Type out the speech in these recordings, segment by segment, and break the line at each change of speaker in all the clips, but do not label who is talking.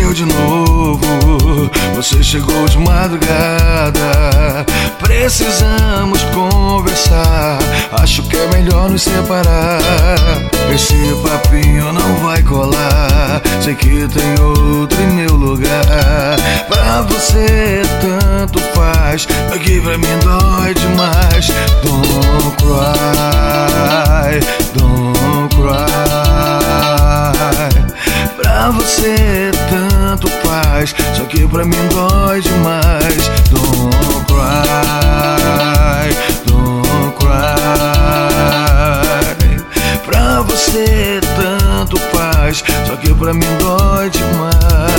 aconteceu de novo. Você chegou de madrugada. Precisamos conversar. Acho que é melhor nos separar. Esse papinho não vai colar. Sei que tem outro em meu lugar. Pra você tanto faz, aqui pra mim dói demais. Don't cry, don't cry. Pra você tanto faz, só que pra mim dói demais. Don't cry, don't cry. Pra você tanto faz, só que pra mim dói demais.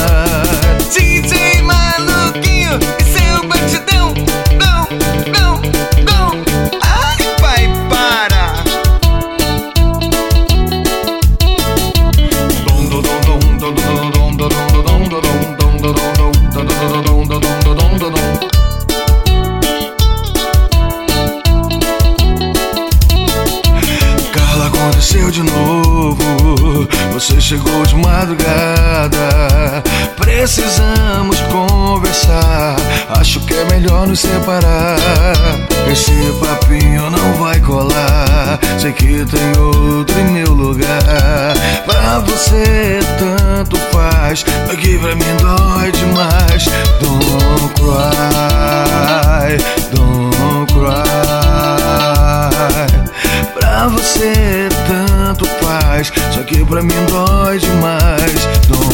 DJ maluquinho e seu batidão. Não, não, não. Ai, pai, para.
Carla, aconteceu de novo. Você chegou de madrugada. Precisamos conversar. Acho que é melhor nos separar. Esse papinho não vai colar. Sei que tem outro em meu lugar. Pra você tanto faz, aqui pra mim dói demais. Don't cry, don't cry. Pra você tanto faz, só que pra mim dói demais. Don't